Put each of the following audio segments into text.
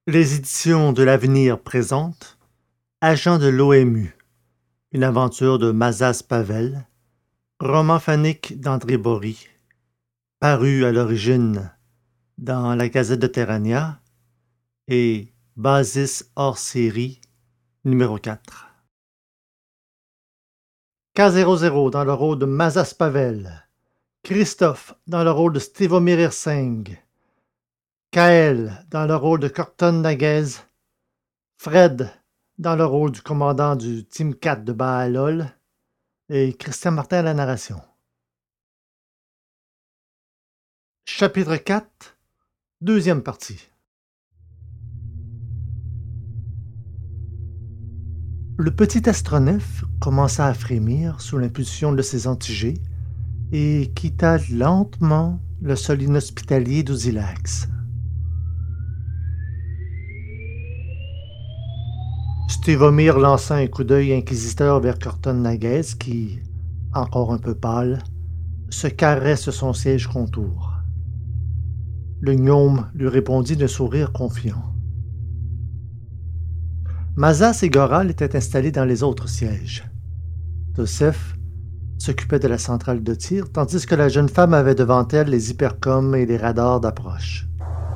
Les éditions de l'Avenir présentent Agent de l'OMU, une aventure de Mazas Pavel, roman phonique d'André Bory, paru à l'origine dans la Gazette de Terrania et Basis hors série numéro 4. K00 dans le rôle de Mazas Pavel, Christophe dans le rôle de Stevomir Singh, Kael dans le rôle de Corton Naguez, Fred dans le rôle du commandant du Team 4 de Bahalol et Christian Martin à la narration. Chapitre 4, deuxième partie. Le petit astronef commença à frémir sous l'impulsion de ses antigés et quitta lentement le sol inhospitalier d'Ozylax. Stevomir lança un coup d'œil inquisiteur vers Corton Naguez qui, encore un peu pâle, se carrait sur son siège contour. Le gnome lui répondit d'un sourire confiant. Mazas et Goral étaient installés dans les autres sièges. Tosef s'occupait de la centrale de tir, tandis que la jeune femme avait devant elle les hypercoms et les radars d'approche.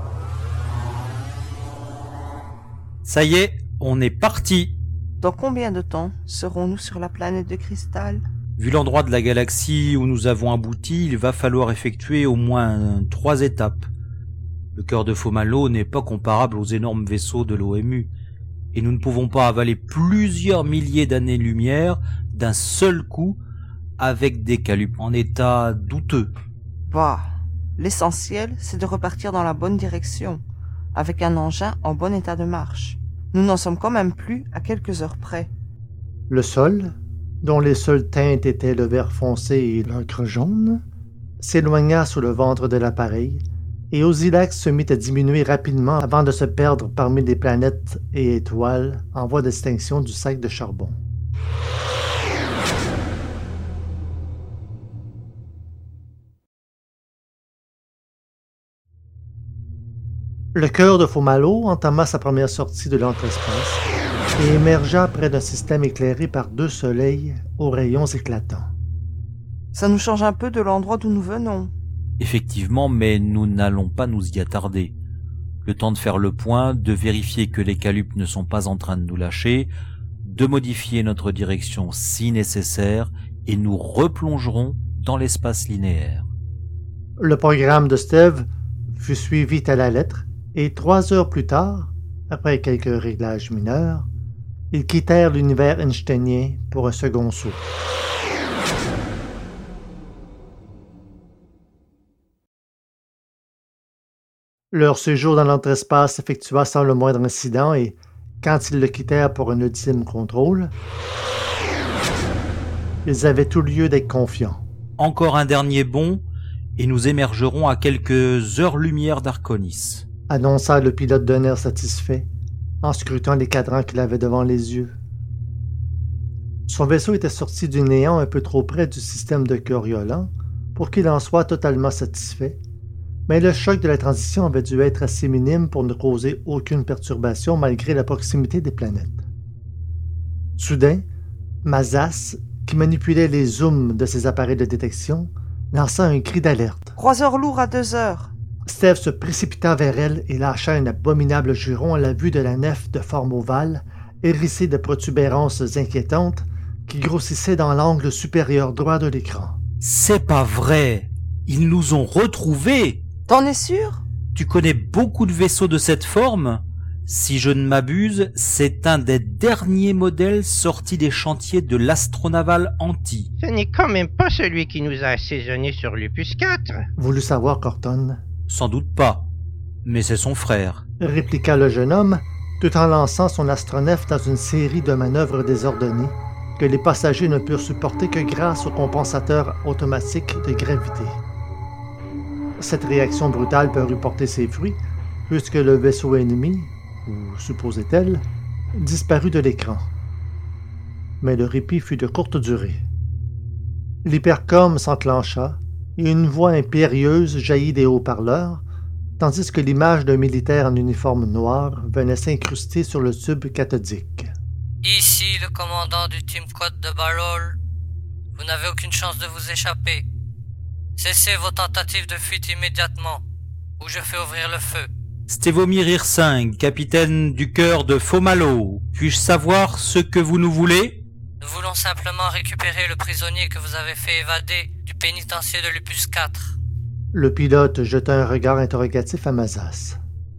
Ça y est, on est parti. Dans combien de temps serons-nous sur la planète de cristal? Vu l'endroit de la galaxie où nous avons abouti, il va falloir effectuer au moins 3 étapes. Le cœur de Fomalhaut n'est pas comparable aux énormes vaisseaux de l'OMU, et nous ne pouvons pas avaler plusieurs milliers d'années-lumière d'un seul coup avec des calupes en état douteux. Bah, l'essentiel, c'est de repartir dans la bonne direction, avec un engin en bon état de marche. Nous n'en sommes quand même plus à quelques heures près. Le sol, dont les seules teintes étaient le vert foncé et l'ocre jaune, s'éloigna sous le ventre de l'appareil, et Ozylax se mit à diminuer rapidement avant de se perdre parmi les planètes et étoiles en voie d'extinction du sac de charbon. Le cœur de Fomalhaut entama sa première sortie de l'entrespace et émergea près d'un système éclairé par 2 soleils aux rayons éclatants. Ça nous change un peu de l'endroit d'où nous venons. Effectivement, mais nous n'allons pas nous y attarder. Le temps de faire le point, de vérifier que les calupes ne sont pas en train de nous lâcher, de modifier notre direction si nécessaire, et nous replongerons dans l'espace linéaire. Le programme de Steve fut suivi à la lettre, et 3 heures plus tard, après quelques réglages mineurs, ils quittèrent l'univers einsteinien pour un second saut. Leur séjour dans l'entrespace s'effectua sans le moindre incident et, quand ils le quittèrent pour un ultime contrôle, ils avaient tout lieu d'être confiants. Encore un dernier bond, et nous émergerons à quelques heures-lumière d'Arconis, Annonça le pilote d'un air satisfait, en scrutant les cadrans qu'il avait devant les yeux. Son vaisseau était sorti du néant un peu trop près du système de Coriolan pour qu'il en soit totalement satisfait, mais le choc de la transition avait dû être assez minime pour ne causer aucune perturbation malgré la proximité des planètes. Soudain, Mazas, qui manipulait les zooms de ses appareils de détection, lança un cri d'alerte. Croiseur lourd à 2 heures. Steve se précipita vers elle et lâcha un abominable juron à la vue de la nef de forme ovale, hérissée de protubérances inquiétantes, qui grossissaient dans l'angle supérieur droit de l'écran. C'est pas vrai! Ils nous ont retrouvés! T'en es sûr? Tu connais beaucoup de vaisseaux de cette forme? Si je ne m'abuse, c'est un des derniers modèles sortis des chantiers de l'astronaval Anti. Ce n'est quand même pas celui qui nous a assaisonné sur Lupus 4. Voulut savoir Corton. Sans doute pas, mais c'est son frère. Répliqua le jeune homme, tout en lançant son astronef dans une série de manœuvres désordonnées que les passagers ne purent supporter que grâce au compensateur automatique de gravité. Cette réaction brutale parut porter ses fruits, puisque le vaisseau ennemi, ou supposait-elle, disparut de l'écran. Mais le répit fut de courte durée. L'hypercom s'enclencha, et une voix impérieuse jaillit des haut-parleurs, tandis que l'image d'un militaire en uniforme noir venait s'incruster sur le tube cathodique. Ici le commandant du Team Quad de Balol. Vous n'avez aucune chance de vous échapper. Cessez vos tentatives de fuite immédiatement, ou je fais ouvrir le feu. Stevomir Hirsing, capitaine du cœur de Fomalo. Puis-je savoir ce que vous nous voulez? Nous voulons simplement récupérer le prisonnier que vous avez fait évader du pénitencier de Lupus 4. Le pilote jeta un regard interrogatif à Mazas.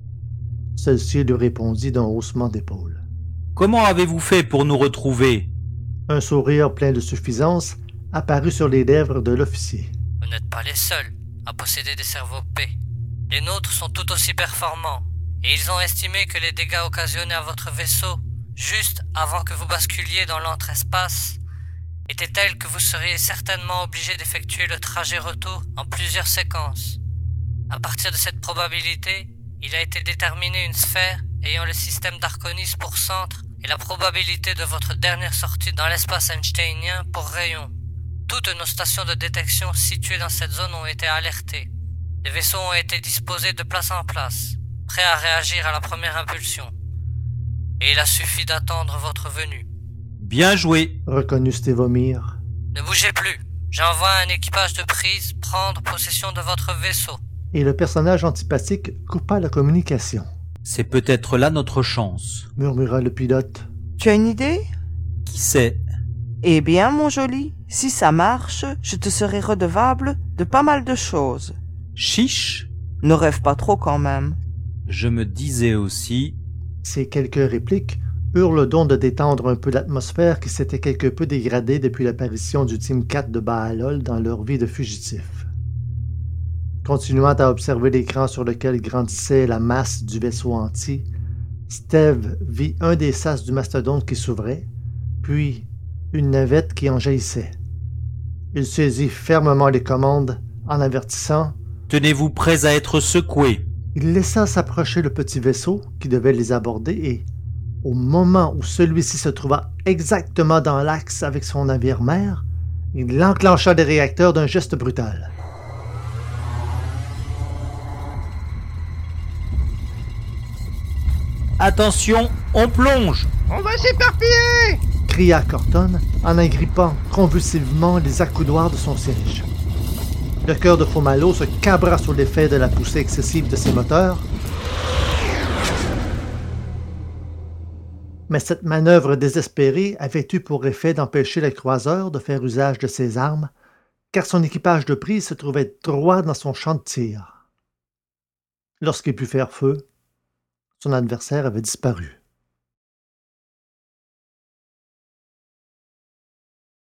Celle-ci lui répondit d'un haussement d'épaules. Comment avez-vous fait pour nous retrouver? Un sourire plein de suffisance apparut sur les lèvres de l'officier. Vous n'êtes pas les seuls à posséder des cerveaux P. Les nôtres sont tout aussi performants, et ils ont estimé que les dégâts occasionnés à votre vaisseau, juste avant que vous basculiez dans l'entre-espace, étaient tels que vous seriez certainement obligé d'effectuer le trajet retour en plusieurs séquences. À partir de cette probabilité, il a été déterminé une sphère ayant le système d'Arconis pour centre et la probabilité de votre dernière sortie dans l'espace einsteinien pour rayon. Toutes nos stations de détection situées dans cette zone ont été alertées. Les vaisseaux ont été disposés de place en place, prêts à réagir à la première impulsion. Et il a suffi d'attendre votre venue. Bien joué, Reconnut Stevomir. Ne bougez plus. J'envoie un équipage de prise prendre possession de votre vaisseau. Et le personnage antipathique coupa la communication. c'est peut-être là notre chance. Murmura le pilote. Tu as une idée? Qui sait? Eh bien, mon joli, si ça marche, je te serai redevable de pas mal de choses. Chiche? Ne rêve pas trop quand même. Je me disais aussi... Ces quelques répliques eurent le don de détendre un peu l'atmosphère qui s'était quelque peu dégradée depuis l'apparition du Team 4 de Baalol dans leur vie de fugitifs. Continuant à observer l'écran sur lequel grandissait la masse du vaisseau entier, Steve vit un des sas du mastodonte qui s'ouvrait, puis une navette qui en jaillissait. Il saisit fermement les commandes en avertissant. Tenez-vous prêts à être secoués. Il laissa s'approcher le petit vaisseau qui devait les aborder et, au moment où celui-ci se trouva exactement dans l'axe avec son navire-mère, il enclencha les réacteurs d'un geste brutal. Attention, on plonge! On va s'éparpiller! Cria Corton en agrippant convulsivement les accoudoirs de son siège. Le cœur de Fomalo se cabra sous l'effet de la poussée excessive de ses moteurs. Mais cette manœuvre désespérée avait eu pour effet d'empêcher le croiseur de faire usage de ses armes, car son équipage de prise se trouvait droit dans son champ de tir. Lorsqu'il put faire feu, son adversaire avait disparu.